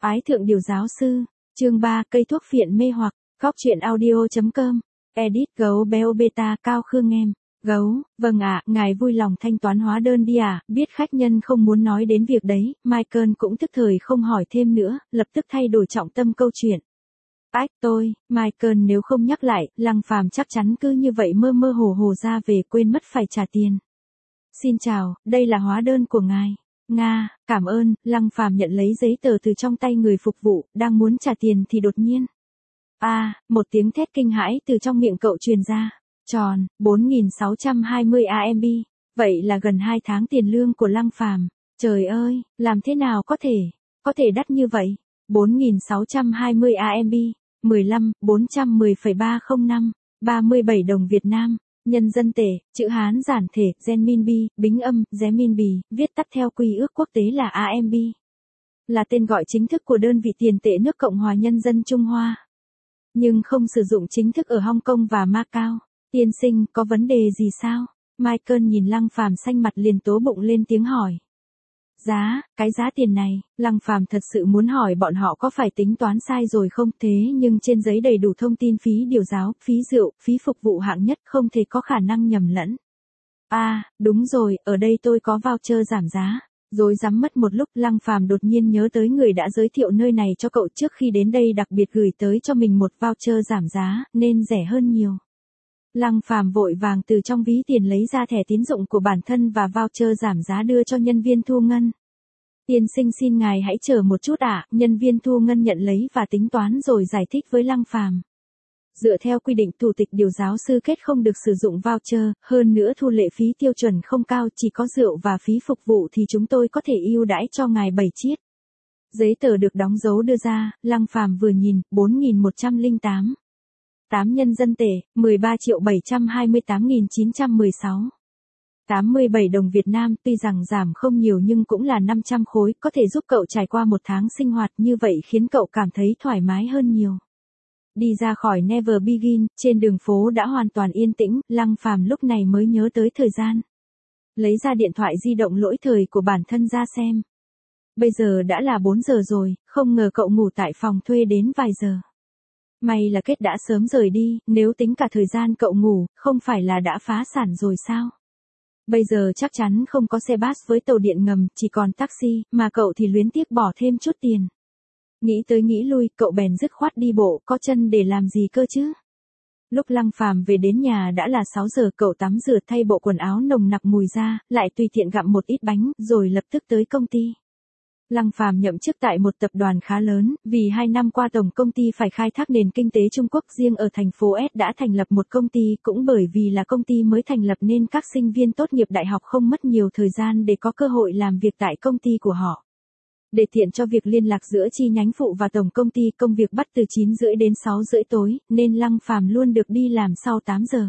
Ái thượng điều giáo sư, chương 3, cây thuốc phiện mê hoặc, góc truyện audio.com, edit gấu béo beta cao khương em. Gấu, vâng ạ, ngài vui lòng thanh toán hóa đơn đi à, biết khách nhân không muốn nói đến việc đấy, Michael cũng tức thời không hỏi thêm nữa, lập tức thay đổi trọng tâm câu chuyện. Ách Michael nếu không nhắc lại, Lăng Phàm chắc chắn cứ như vậy mơ mơ hồ hồ ra về quên mất phải trả tiền. Xin chào, đây là hóa đơn của ngài. Nga, cảm ơn, Lăng Phàm nhận lấy giấy tờ từ trong tay người phục vụ, đang muốn trả tiền thì đột nhiên. Một tiếng thét kinh hãi từ trong miệng cậu truyền ra. Tròn, 4.620 AMB. Vậy là gần 2 tháng tiền lương của Lăng Phàm. Trời ơi, làm thế nào có thể đắt như vậy? 4.620 AMB, 410,305, 37 đồng Việt Nam. Nhân dân tệ, chữ Hán giản thể, Renminbi, bính âm, Renminbi, viết tắt theo quy ước quốc tế là AMB. Là tên gọi chính thức của đơn vị tiền tệ nước Cộng hòa Nhân dân Trung Hoa. Nhưng không sử dụng chính thức ở Hong Kong và Macau. Tiên sinh, có vấn đề gì sao? Michael nhìn Lăng Phàm xanh mặt liền tố bụng lên tiếng hỏi. Cái giá tiền này, Lăng Phàm thật sự muốn hỏi bọn họ có phải tính toán sai rồi không, thế nhưng trên giấy đầy đủ thông tin phí điều giáo, phí rượu, phí phục vụ hạng nhất không thể có khả năng nhầm lẫn. Đúng rồi, ở đây tôi có voucher giảm giá. Rối rắm mất một lúc, Lăng Phàm đột nhiên nhớ tới người đã giới thiệu nơi này cho cậu trước khi đến đây đặc biệt gửi tới cho mình một voucher giảm giá, nên rẻ hơn nhiều. Lăng Phàm vội vàng từ trong ví tiền lấy ra thẻ tín dụng của bản thân và voucher giảm giá đưa cho nhân viên thu ngân. Tiên sinh xin ngài hãy chờ một chút ạ, nhân viên thu ngân nhận lấy và tính toán rồi giải thích với Lăng Phàm. Dựa theo quy định thủ tịch điều giáo sư kết không được sử dụng voucher, hơn nữa thu lệ phí tiêu chuẩn không cao, chỉ có rượu và phí phục vụ thì chúng tôi có thể ưu đãi cho ngài 7 chiết. Giấy tờ được đóng dấu đưa ra, Lăng Phàm vừa nhìn, 4.108. 8 nhân dân tệ, 13.728.916. 87 đồng Việt Nam, tuy rằng giảm không nhiều nhưng cũng là 500 khối, có thể giúp cậu trải qua một tháng sinh hoạt như vậy khiến cậu cảm thấy thoải mái hơn nhiều. Đi ra khỏi Never Begin, trên đường phố đã hoàn toàn yên tĩnh, Lăng Phàm lúc này mới nhớ tới thời gian. Lấy ra điện thoại di động lỗi thời của bản thân ra xem. Bây giờ đã là 4 giờ rồi, không ngờ cậu ngủ tại phòng thuê đến vài giờ. May là Kết đã sớm rời đi, nếu tính cả thời gian cậu ngủ, không phải là đã phá sản rồi sao? Bây giờ chắc chắn không có xe bus với tàu điện ngầm, chỉ còn taxi, mà cậu thì luyến tiếc bỏ thêm chút tiền. Nghĩ tới nghĩ lui, cậu bèn dứt khoát đi bộ, có chân để làm gì cơ chứ? Lúc Lăng Phàm về đến nhà đã là 6 giờ, cậu tắm rửa thay bộ quần áo nồng nặc mùi ra, lại tùy tiện gặm một ít bánh, rồi lập tức tới công ty. Lăng Phàm nhậm chức tại một tập đoàn khá lớn, vì 2 năm qua tổng công ty phải khai thác nền kinh tế Trung Quốc, riêng ở thành phố S đã thành lập một công ty, cũng bởi vì là công ty mới thành lập nên các sinh viên tốt nghiệp đại học không mất nhiều thời gian để có cơ hội làm việc tại công ty của họ. Để tiện cho việc liên lạc giữa chi nhánh phụ và tổng công ty, công việc bắt từ 9:30 đến 6:30 tối, nên Lăng Phàm luôn được đi làm sau 8 giờ.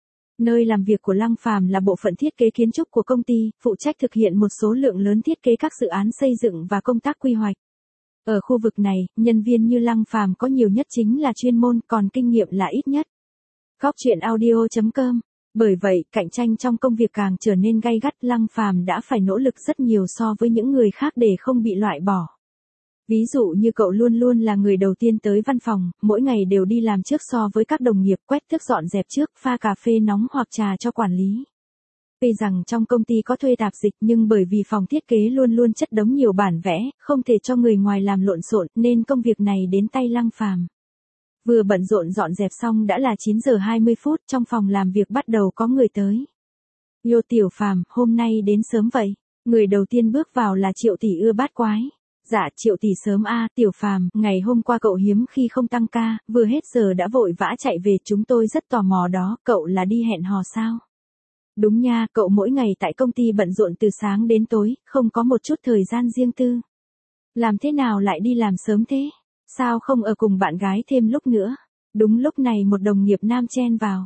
Nơi làm việc của Lăng Phàm là bộ phận thiết kế kiến trúc của công ty, phụ trách thực hiện một số lượng lớn thiết kế các dự án xây dựng và công tác quy hoạch. Ở khu vực này, nhân viên như Lăng Phàm có nhiều nhất chính là chuyên môn, còn kinh nghiệm là ít nhất. Góc truyện audio.com. Bởi vậy, cạnh tranh trong công việc càng trở nên gay gắt, Lăng Phàm đã phải nỗ lực rất nhiều so với những người khác để không bị loại bỏ. Ví dụ như cậu luôn luôn là người đầu tiên tới văn phòng, mỗi ngày đều đi làm trước so với các đồng nghiệp, quét tước dọn dẹp trước, pha cà phê nóng hoặc trà cho quản lý. Tuy rằng trong công ty có thuê tạp dịch nhưng bởi vì phòng thiết kế luôn luôn chất đống nhiều bản vẽ, không thể cho người ngoài làm lộn xộn, nên công việc này đến tay Lăng Phàm. Vừa bận rộn dọn dẹp xong đã là 9 giờ 20 phút, trong phòng làm việc bắt đầu có người tới. Yo Tiểu Phàm, hôm nay đến sớm vậy. Người đầu tiên bước vào là Triệu tỷ ưa bát quái. Dạ, Triệu tỷ sớm Tiểu Phàm, ngày hôm qua cậu hiếm khi không tăng ca, vừa hết giờ đã vội vã chạy về, chúng tôi rất tò mò đó, cậu là đi hẹn hò sao? Đúng nha, cậu mỗi ngày tại công ty bận rộn từ sáng đến tối, không có một chút thời gian riêng tư. Làm thế nào lại đi làm sớm thế? Sao không ở cùng bạn gái thêm lúc nữa? Đúng lúc này một đồng nghiệp nam chen vào.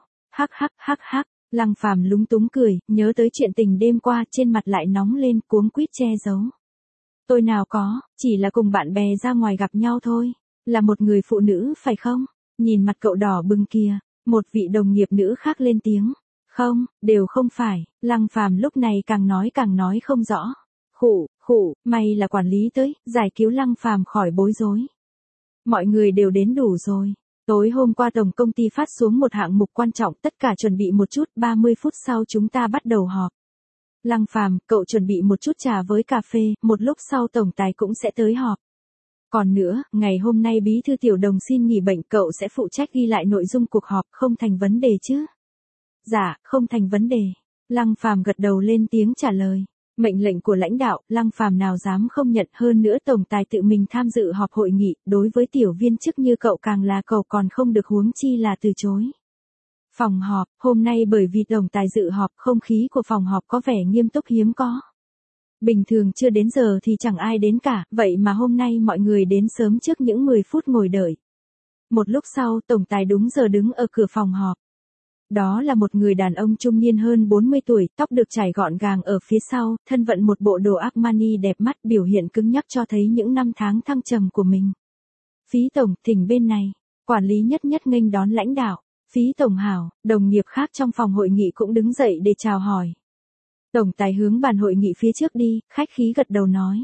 Hắc. Lăng Phàm lúng túng cười, nhớ tới chuyện tình đêm qua, trên mặt lại nóng lên, cuống quýt che giấu. Tôi nào có, chỉ là cùng bạn bè ra ngoài gặp nhau thôi. Là một người phụ nữ phải không? Nhìn mặt cậu đỏ bừng kìa. Một vị đồng nghiệp nữ khác lên tiếng. Không, đều không phải. Lăng Phàm lúc này càng nói không rõ. Khụ, may là quản lý tới, giải cứu Lăng Phàm khỏi bối rối. Mọi người đều đến đủ rồi. Tối hôm qua tổng công ty phát xuống một hạng mục quan trọng, tất cả chuẩn bị một chút, 30 phút sau chúng ta bắt đầu họp. Lăng Phàm, cậu chuẩn bị một chút trà với cà phê, một lúc sau tổng tài cũng sẽ tới họp. Còn nữa, ngày hôm nay bí thư Tiểu Đồng xin nghỉ bệnh, cậu sẽ phụ trách ghi lại nội dung cuộc họp, không thành vấn đề chứ? Dạ, không thành vấn đề. Lăng Phàm gật đầu lên tiếng trả lời. Mệnh lệnh của lãnh đạo, Lăng Phàm nào dám không nhận, hơn nữa tổng tài tự mình tham dự họp hội nghị, đối với tiểu viên chức như cậu càng là cậu còn không được, huống chi là từ chối. Phòng họp, hôm nay bởi vì tổng tài dự họp, không khí của phòng họp có vẻ nghiêm túc hiếm có. Bình thường chưa đến giờ thì chẳng ai đến cả, vậy mà hôm nay mọi người đến sớm trước những 10 phút ngồi đợi. Một lúc sau, tổng tài đúng giờ đứng ở cửa phòng họp. Đó là một người đàn ông trung niên hơn 40 tuổi, tóc được chải gọn gàng ở phía sau, thân vận một bộ đồ Armani đẹp mắt, biểu hiện cứng nhắc cho thấy những năm tháng thăng trầm của mình. Phí tổng, thỉnh bên này. Quản lý nhất nghênh đón lãnh đạo. Phí tổng hảo, đồng nghiệp khác trong phòng hội nghị cũng đứng dậy để chào hỏi. Tổng tài hướng bàn hội nghị phía trước đi, khách khí gật đầu nói.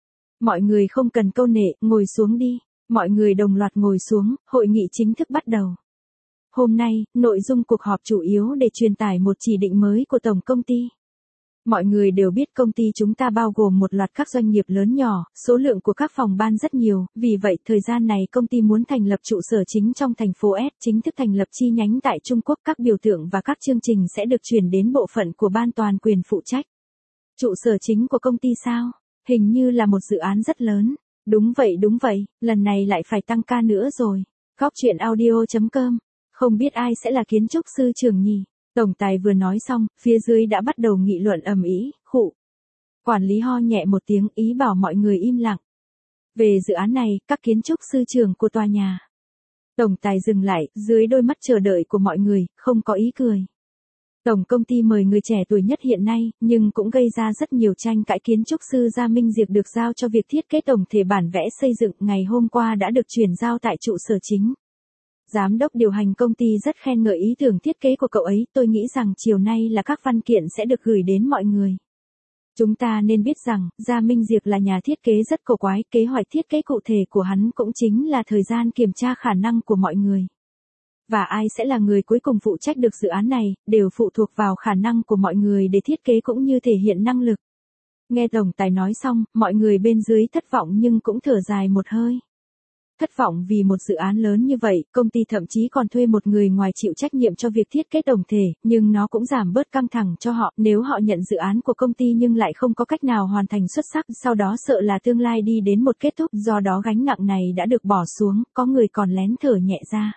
Mọi người không cần câu nệ, ngồi xuống đi. Mọi người đồng loạt ngồi xuống, hội nghị chính thức bắt đầu. Hôm nay, nội dung cuộc họp chủ yếu để truyền tải một chỉ định mới của tổng công ty. Mọi người đều biết công ty chúng ta bao gồm một loạt các doanh nghiệp lớn nhỏ, số lượng của các phòng ban rất nhiều, vì vậy thời gian này công ty muốn thành lập trụ sở chính trong thành phố S, chính thức thành lập chi nhánh tại Trung Quốc, các biểu tượng và các chương trình sẽ được chuyển đến bộ phận của ban toàn quyền phụ trách. Trụ sở chính của công ty sao? Hình như là một dự án rất lớn. Đúng vậy, lần này lại phải tăng ca nữa rồi. Góc chuyện audio.com. Không biết ai sẽ là kiến trúc sư trưởng nhỉ? Tổng tài vừa nói xong, phía dưới đã bắt đầu nghị luận ầm ĩ, khụ. Quản lý ho nhẹ một tiếng, ý bảo mọi người im lặng. Về dự án này, các kiến trúc sư trưởng của tòa nhà. Tổng tài dừng lại, dưới đôi mắt chờ đợi của mọi người, không có ý cười. Tổng công ty mời người trẻ tuổi nhất hiện nay, nhưng cũng gây ra rất nhiều tranh cãi. Kiến trúc sư Gia Minh Diệp được giao cho việc thiết kế tổng thể bản vẽ xây dựng, ngày hôm qua đã được chuyển giao tại trụ sở chính. Giám đốc điều hành công ty rất khen ngợi ý tưởng thiết kế của cậu ấy, tôi nghĩ rằng chiều nay là các văn kiện sẽ được gửi đến mọi người. Chúng ta nên biết rằng, Gia Minh Diệp là nhà thiết kế rất cổ quái, kế hoạch thiết kế cụ thể của hắn cũng chính là thời gian kiểm tra khả năng của mọi người. Và ai sẽ là người cuối cùng phụ trách được dự án này, đều phụ thuộc vào khả năng của mọi người để thiết kế cũng như thể hiện năng lực. Nghe tổng tài nói xong, mọi người bên dưới thất vọng nhưng cũng thở dài một hơi. Thất vọng vì một dự án lớn như vậy, công ty thậm chí còn thuê một người ngoài chịu trách nhiệm cho việc thiết kế tổng thể, nhưng nó cũng giảm bớt căng thẳng cho họ, nếu họ nhận dự án của công ty nhưng lại không có cách nào hoàn thành xuất sắc, sau đó sợ là tương lai đi đến một kết thúc, do đó gánh nặng này đã được bỏ xuống, có người còn lén thở nhẹ ra.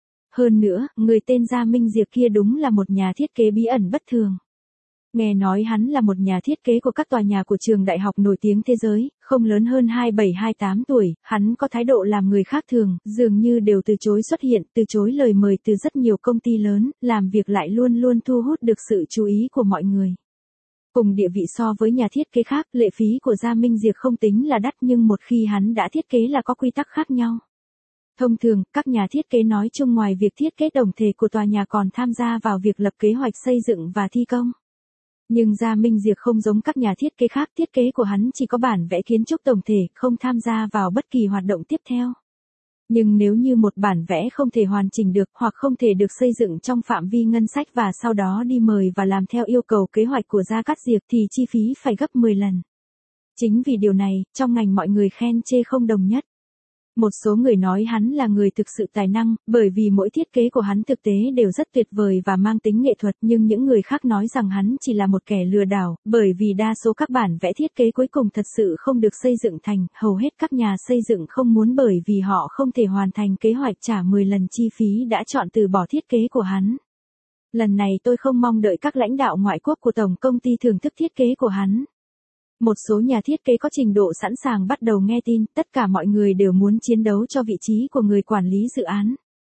Hơn nữa, người tên Gia Minh Diệp kia đúng là một nhà thiết kế bí ẩn bất thường. Nghe nói hắn là một nhà thiết kế của các tòa nhà của trường đại học nổi tiếng thế giới, không lớn hơn 27-28 tuổi, hắn có thái độ làm người khác thường, dường như đều từ chối xuất hiện, từ chối lời mời từ rất nhiều công ty lớn, làm việc lại luôn luôn thu hút được sự chú ý của mọi người. Cùng địa vị so với nhà thiết kế khác, lệ phí của Gia Minh Diệp không tính là đắt nhưng một khi hắn đã thiết kế là có quy tắc khác nhau. Thông thường, các nhà thiết kế nói chung ngoài việc thiết kế tổng thể của tòa nhà còn tham gia vào việc lập kế hoạch xây dựng và thi công. Nhưng Gia Minh Diệp không giống các nhà thiết kế khác, thiết kế của hắn chỉ có bản vẽ kiến trúc tổng thể, không tham gia vào bất kỳ hoạt động tiếp theo. Nhưng nếu như một bản vẽ không thể hoàn chỉnh được hoặc không thể được xây dựng trong phạm vi ngân sách và sau đó đi mời và làm theo yêu cầu kế hoạch của Gia Cát Diệp thì chi phí phải gấp 10 lần. Chính vì điều này, trong ngành mọi người khen chê không đồng nhất. Một số người nói hắn là người thực sự tài năng, bởi vì mỗi thiết kế của hắn thực tế đều rất tuyệt vời và mang tính nghệ thuật, nhưng những người khác nói rằng hắn chỉ là một kẻ lừa đảo, bởi vì đa số các bản vẽ thiết kế cuối cùng thật sự không được xây dựng thành, hầu hết các nhà xây dựng không muốn bởi vì họ không thể hoàn thành kế hoạch trả 10 lần chi phí đã chọn từ bỏ thiết kế của hắn. Lần này tôi không mong đợi các lãnh đạo ngoại quốc của tổng công ty thưởng thức thiết kế của hắn. Một số nhà thiết kế có trình độ sẵn sàng bắt đầu nghe tin, tất cả mọi người đều muốn chiến đấu cho vị trí của người quản lý dự án.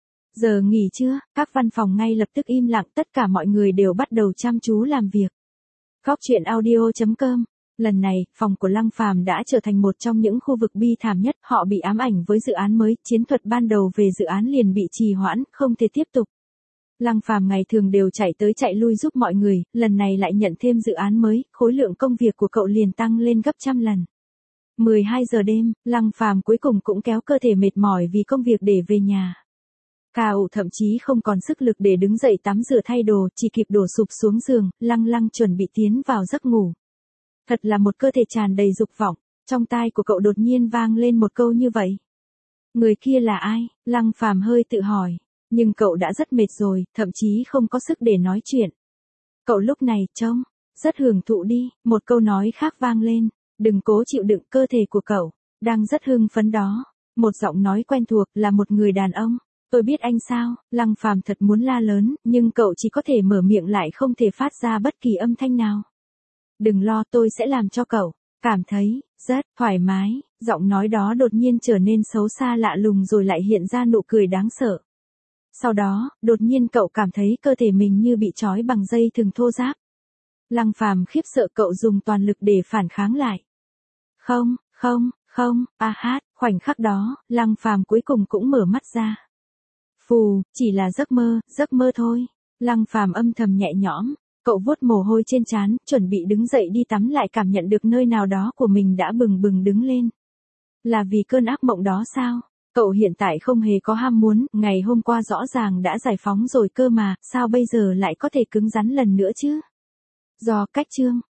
Giờ nghỉ trưa, các văn phòng ngay lập tức im lặng, tất cả mọi người đều bắt đầu chăm chú làm việc. Góc chuyện audio.com. Lần này, phòng của Lăng Phàm đã trở thành một trong những khu vực bi thảm nhất, họ bị ám ảnh với dự án mới, chiến thuật ban đầu về dự án liền bị trì hoãn, không thể tiếp tục. Lăng Phàm ngày thường đều chạy tới chạy lui giúp mọi người, lần này lại nhận thêm dự án mới, khối lượng công việc của cậu liền tăng lên gấp trăm lần. 12 giờ đêm, Lăng Phàm cuối cùng cũng kéo cơ thể mệt mỏi vì công việc để về nhà. Cậu thậm chí không còn sức lực để đứng dậy tắm rửa thay đồ, chỉ kịp đổ sụp xuống giường, lăng lăng chuẩn bị tiến vào giấc ngủ. Thật là một cơ thể tràn đầy dục vọng, trong tai của cậu đột nhiên vang lên một câu như vậy. Người kia là ai? Lăng Phàm hơi tự hỏi, nhưng cậu đã rất mệt rồi, thậm chí không có sức để nói chuyện. Cậu lúc này trông rất hưởng thụ đi, một câu nói khác vang lên, đừng cố chịu đựng, cơ thể của cậu đang rất hưng phấn đó. Một giọng nói quen thuộc là một người đàn ông. Tôi biết anh sao? Lăng Phàm thật muốn la lớn, nhưng cậu chỉ có thể mở miệng lại không thể phát ra bất kỳ âm thanh nào. Đừng lo, tôi sẽ làm cho cậu cảm thấy rất thoải mái. Giọng nói đó đột nhiên trở nên xấu xa lạ lùng rồi lại hiện ra nụ cười đáng sợ. Sau đó, đột nhiên cậu cảm thấy cơ thể mình như bị trói bằng dây thừng thô ráp. Lăng Phàm khiếp sợ, cậu dùng toàn lực để phản kháng lại. Không, khoảnh khắc đó, Lăng Phàm cuối cùng cũng mở mắt ra. Phù, chỉ là giấc mơ thôi. Lăng Phàm âm thầm nhẹ nhõm, cậu vuốt mồ hôi trên trán, chuẩn bị đứng dậy đi tắm, lại cảm nhận được nơi nào đó của mình đã bừng bừng đứng lên. Là vì cơn ác mộng đó sao? Cậu hiện tại không hề có ham muốn, ngày hôm qua rõ ràng đã giải phóng rồi cơ mà, sao bây giờ lại có thể cứng rắn lần nữa chứ? Do cách chương